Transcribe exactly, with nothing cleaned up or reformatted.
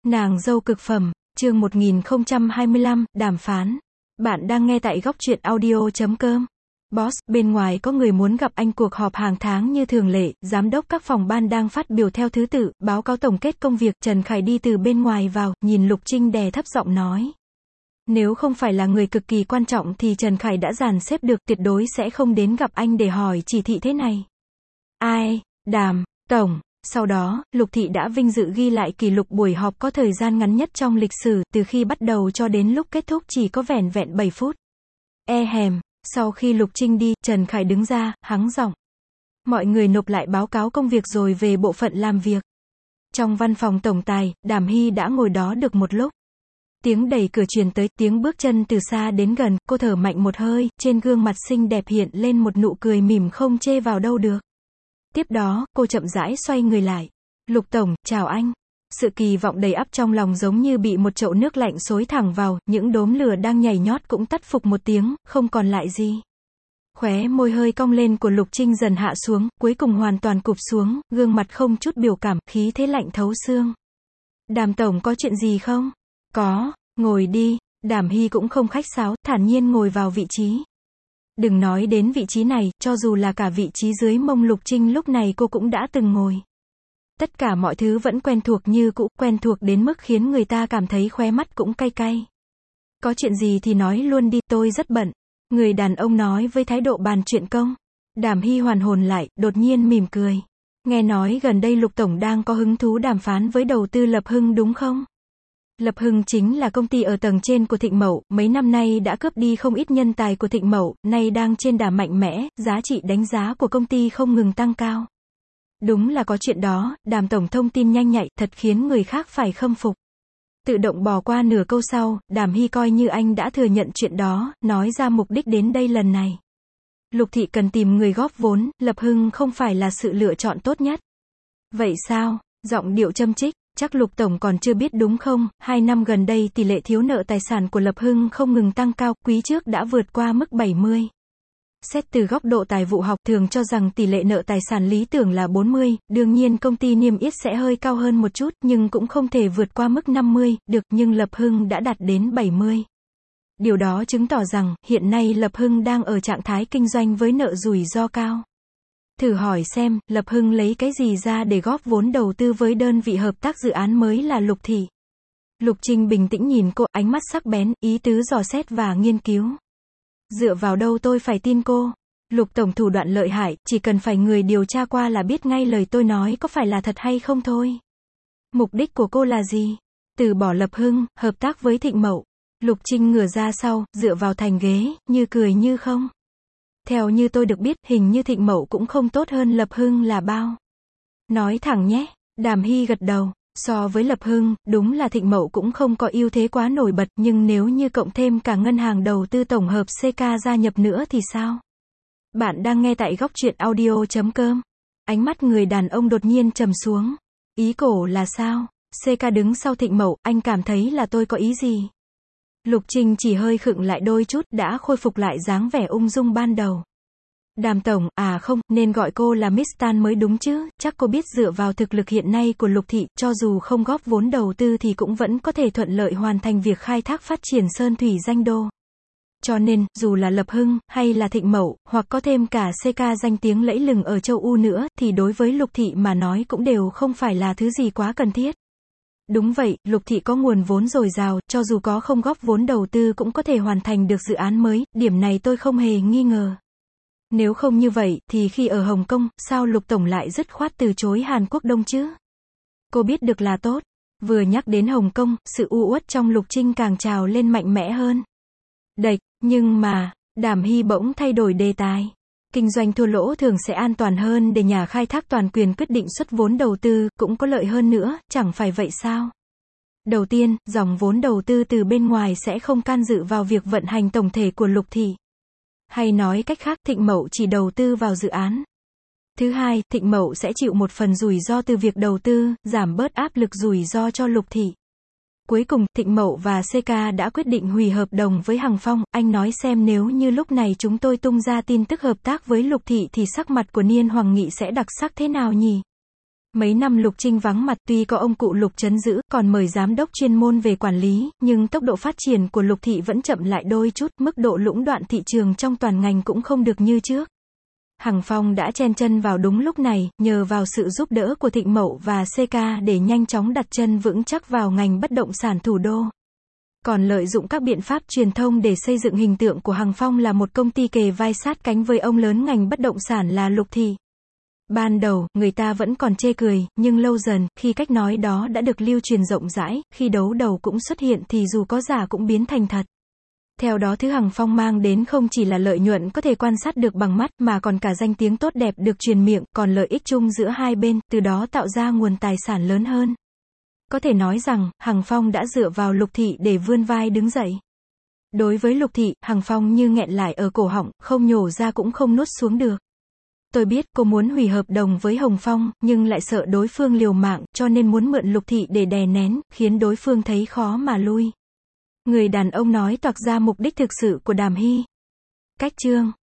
Nàng dâu cực phẩm, chương một nghìn không trăm hai mươi lăm, đàm phán. Bạn đang nghe tại góc truyện audio chấm com. Boss, bên ngoài có người muốn gặp anh. Cuộc họp hàng tháng như thường lệ, giám đốc các phòng ban đang phát biểu theo thứ tự, báo cáo tổng kết công việc. Trần Khải đi từ bên ngoài vào, nhìn Lục Trinh đè thấp giọng nói. Nếu không phải là người cực kỳ quan trọng thì Trần Khải đã dàn xếp được, tuyệt đối sẽ không đến gặp anh để hỏi chỉ thị thế này. Ai? Đàm, tổng. Sau đó, Lục Thị đã vinh dự ghi lại kỷ lục buổi họp có thời gian ngắn nhất trong lịch sử, từ khi bắt đầu cho đến lúc kết thúc chỉ có vẻn vẹn bảy phút. E hèm, sau khi Lục Trinh đi, Trần Khải đứng ra, hắng giọng. Mọi người nộp lại báo cáo công việc rồi về bộ phận làm việc. Trong văn phòng tổng tài, Đàm Hy đã ngồi đó được một lúc. Tiếng đẩy cửa truyền tới, tiếng bước chân từ xa đến gần, cô thở mạnh một hơi, trên gương mặt xinh đẹp hiện lên một nụ cười mỉm không chê vào đâu được. Tiếp đó, cô chậm rãi xoay người lại. Lục tổng, chào anh. Sự kỳ vọng đầy ắp trong lòng giống như bị một chậu nước lạnh xối thẳng vào, những đốm lửa đang nhảy nhót cũng tắt phục một tiếng, không còn lại gì. Khóe môi hơi cong lên của Lục Trinh dần hạ xuống, cuối cùng hoàn toàn cụp xuống, gương mặt không chút biểu cảm, khí thế lạnh thấu xương. Đàm tổng có chuyện gì không? Có, ngồi đi. Đàm Hy cũng không khách sáo, thản nhiên ngồi vào vị trí. Đừng nói đến vị trí này, cho dù là cả vị trí dưới mông Lục Trinh lúc này cô cũng đã từng ngồi. Tất cả mọi thứ vẫn quen thuộc như cũ, quen thuộc đến mức khiến người ta cảm thấy khóe mắt cũng cay cay. Có chuyện gì thì nói luôn đi, tôi rất bận. Người đàn ông nói với thái độ bàn chuyện công. Đàm Hy hoàn hồn lại, đột nhiên mỉm cười. Nghe nói gần đây Lục tổng đang có hứng thú đàm phán với đầu tư Lập Hưng đúng không? Lập Hưng chính là công ty ở tầng trên của Thịnh Mậu, mấy năm nay đã cướp đi không ít nhân tài của Thịnh Mậu, nay đang trên đà mạnh mẽ, giá trị đánh giá của công ty không ngừng tăng cao. Đúng là có chuyện đó, Đàm tổng thông tin nhanh nhạy, thật khiến người khác phải khâm phục. Tự động bỏ qua nửa câu sau, Đàm Hy coi như anh đã thừa nhận chuyện đó, nói ra mục đích đến đây lần này. Lục Thị cần tìm người góp vốn, Lập Hưng không phải là sự lựa chọn tốt nhất. Vậy sao? Giọng điệu châm chích. Chắc Lục tổng còn chưa biết đúng không, hai năm gần đây tỷ lệ thiếu nợ tài sản của Lập Hưng không ngừng tăng cao, quý trước đã vượt qua mức bảy mươi. Xét từ góc độ tài vụ học, thường cho rằng tỷ lệ nợ tài sản lý tưởng là bốn mươi, đương nhiên công ty niêm yết sẽ hơi cao hơn một chút, nhưng cũng không thể vượt qua mức năm mươi, được, nhưng Lập Hưng đã đạt đến bảy mươi. Điều đó chứng tỏ rằng, hiện nay Lập Hưng đang ở trạng thái kinh doanh với nợ rủi ro cao. Thử hỏi xem, Lập Hưng lấy cái gì ra để góp vốn đầu tư với đơn vị hợp tác dự án mới là Lục Thị. Lục Trinh bình tĩnh nhìn cô, ánh mắt sắc bén, ý tứ dò xét và nghiên cứu. Dựa vào đâu tôi phải tin cô? Lục tổng thủ đoạn lợi hại, chỉ cần phải người điều tra qua là biết ngay lời tôi nói có phải là thật hay không thôi. Mục đích của cô là gì? Từ bỏ Lập Hưng, hợp tác với Thịnh Mậu. Lục Trinh ngửa ra sau, dựa vào thành ghế, như cười như không. Theo như tôi được biết, hình như Thịnh Mậu cũng không tốt hơn Lập Hưng là bao. Nói thẳng nhé. Đàm Hy gật đầu. So với Lập Hưng, đúng là Thịnh Mậu cũng không có ưu thế quá nổi bật, nhưng nếu như cộng thêm cả ngân hàng đầu tư tổng hợp xê ca gia nhập nữa thì sao? Bạn đang nghe tại góc truyện audio chấm com. Ánh mắt người đàn ông đột nhiên trầm xuống. Ý cổ là sao? xê ca đứng sau Thịnh Mậu, anh cảm thấy là tôi có ý gì? Lục Trinh chỉ hơi khựng lại đôi chút, đã khôi phục lại dáng vẻ ung dung ban đầu. Đàm tổng, à không, nên gọi cô là Miss Tan mới đúng chứ, chắc cô biết dựa vào thực lực hiện nay của Lục Thị, cho dù không góp vốn đầu tư thì cũng vẫn có thể thuận lợi hoàn thành việc khai thác phát triển sơn thủy danh đô. Cho nên, dù là Lập Hưng, hay là Thịnh Mậu, hoặc có thêm cả xê ca danh tiếng lẫy lừng ở châu Âu nữa, thì đối với Lục Thị mà nói cũng đều không phải là thứ gì quá cần thiết. Đúng vậy, Lục Thị có nguồn vốn dồi dào, cho dù có không góp vốn đầu tư cũng có thể hoàn thành được dự án mới, điểm này tôi không hề nghi ngờ. Nếu không như vậy, thì khi ở Hồng Kông, sao Lục tổng lại dứt khoát từ chối Hàn Quốc Đông chứ? Cô biết được là tốt. Vừa nhắc đến Hồng Kông, sự u uất trong Lục Trinh càng trào lên mạnh mẽ hơn. Đệch, nhưng mà, Đàm Hy bỗng thay đổi đề tài. Kinh doanh thua lỗ thường sẽ an toàn hơn để nhà khai thác toàn quyền quyết định xuất vốn đầu tư, cũng có lợi hơn nữa, chẳng phải vậy sao? Đầu tiên, dòng vốn đầu tư từ bên ngoài sẽ không can dự vào việc vận hành tổng thể của Lục Thị. Hay nói cách khác, Thịnh Mậu chỉ đầu tư vào dự án. Thứ hai, Thịnh Mậu sẽ chịu một phần rủi ro từ việc đầu tư, giảm bớt áp lực rủi ro cho Lục Thị. Cuối cùng, Thịnh Mậu và xê ca đã quyết định hủy hợp đồng với Hằng Phong, anh nói xem nếu như lúc này chúng tôi tung ra tin tức hợp tác với Lục Thị thì sắc mặt của Niên Hoàng Nghị sẽ đặc sắc thế nào nhỉ? Mấy năm Lục Trinh vắng mặt, tuy có ông cụ Lục trấn giữ, còn mời giám đốc chuyên môn về quản lý, nhưng tốc độ phát triển của Lục thị vẫn chậm lại đôi chút, mức độ lũng đoạn thị trường trong toàn ngành cũng không được như trước. Hằng Phong đã chen chân vào đúng lúc này, nhờ vào sự giúp đỡ của Thịnh Mậu và xê ca để nhanh chóng đặt chân vững chắc vào ngành bất động sản thủ đô. Còn lợi dụng các biện pháp truyền thông để xây dựng hình tượng của Hằng Phong là một công ty kề vai sát cánh với ông lớn ngành bất động sản là Lục thị. Ban đầu, người ta vẫn còn chê cười, nhưng lâu dần, khi cách nói đó đã được lưu truyền rộng rãi, khi đấu đầu cũng xuất hiện thì dù có giả cũng biến thành thật. Theo đó thứ Hằng Phong mang đến không chỉ là lợi nhuận có thể quan sát được bằng mắt, mà còn cả danh tiếng tốt đẹp được truyền miệng, còn lợi ích chung giữa hai bên, từ đó tạo ra nguồn tài sản lớn hơn. Có thể nói rằng, Hằng Phong đã dựa vào Lục thị để vươn vai đứng dậy. Đối với Lục thị, Hằng Phong như nghẹn lại ở cổ họng, không nhổ ra cũng không nuốt xuống được. Tôi biết cô muốn hủy hợp đồng với Hồng Phong, nhưng lại sợ đối phương liều mạng, cho nên muốn mượn Lục thị để đè nén, khiến đối phương thấy khó mà lui. Người đàn ông nói toạc ra mục đích thực sự của Đàm Hy. Cách chương